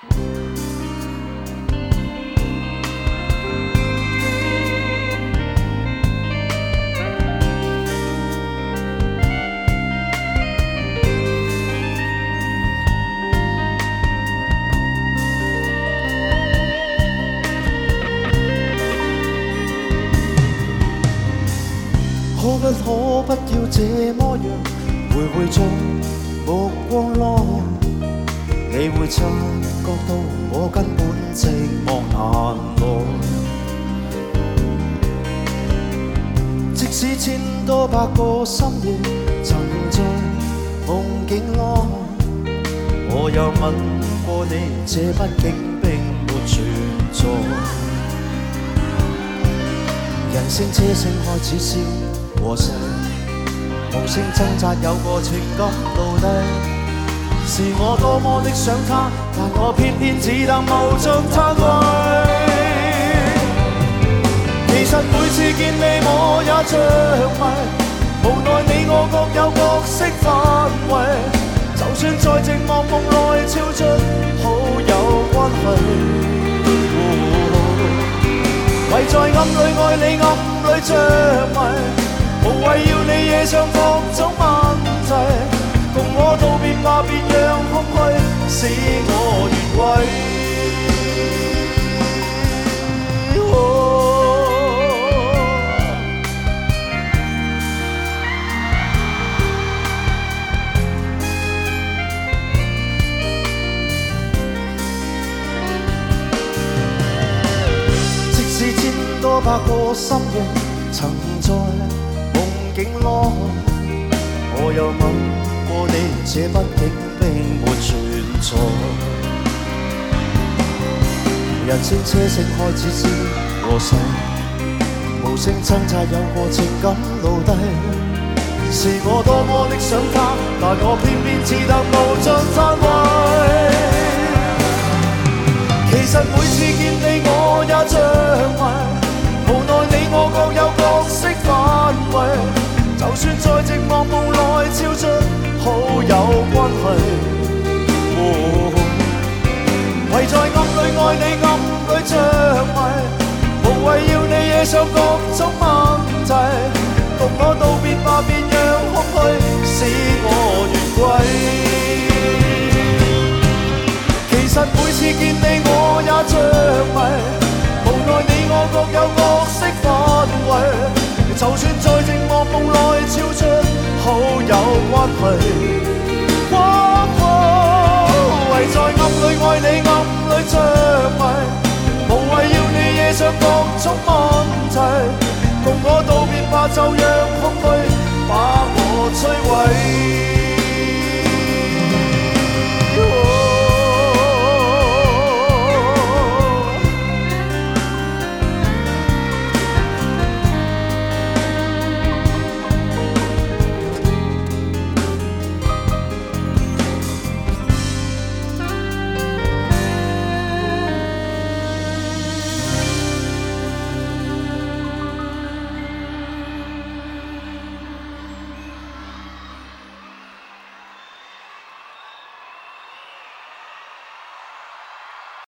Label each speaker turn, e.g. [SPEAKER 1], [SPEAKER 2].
[SPEAKER 1] 可不可不要這麼樣，徘徊在目光內，你會察覺到我根本寂寞難耐。即使千多百個深夜曾在夢境內，我又吻過你，這畢竟並沒存在。人聲車聲開始消和逝，無聲掙扎有個情感奴隸，是我多麼的想他，但我偏偏只得無盡歎遺。其實每次見你我也着迷，無奈你我各有角色範圍，就算在寂寞夢內超出好友關係。唯在暗裏愛你，暗裏着迷，無謂要你惹上各種問題，共我道別吧，別讓空虛使我越軌。即使千多百個深夜曾在夢境內，我又吻過你，這畢竟並沒存在。人聲車聲開始消和逝，無聲掙扎有個情感奴隸，是我多麼的想他，但我偏偏只得無盡歎遺。其實每次見你我也着迷，無奈你我各有角色範圍，就算在寂寞夢內超出好友關係。唯在暗裏愛你，暗裏着迷，無謂要你惹上各種問題，共我道別吧，別讓空虛使我越軌。其實每次見你我也着迷，無奈你我各有角色範圍，就算在寂寞夢內超出好友關係。唯在暗裏愛你，暗裏着迷，無謂要你惹上各種問題，共我道別吧，就讓空虛把我摧毀。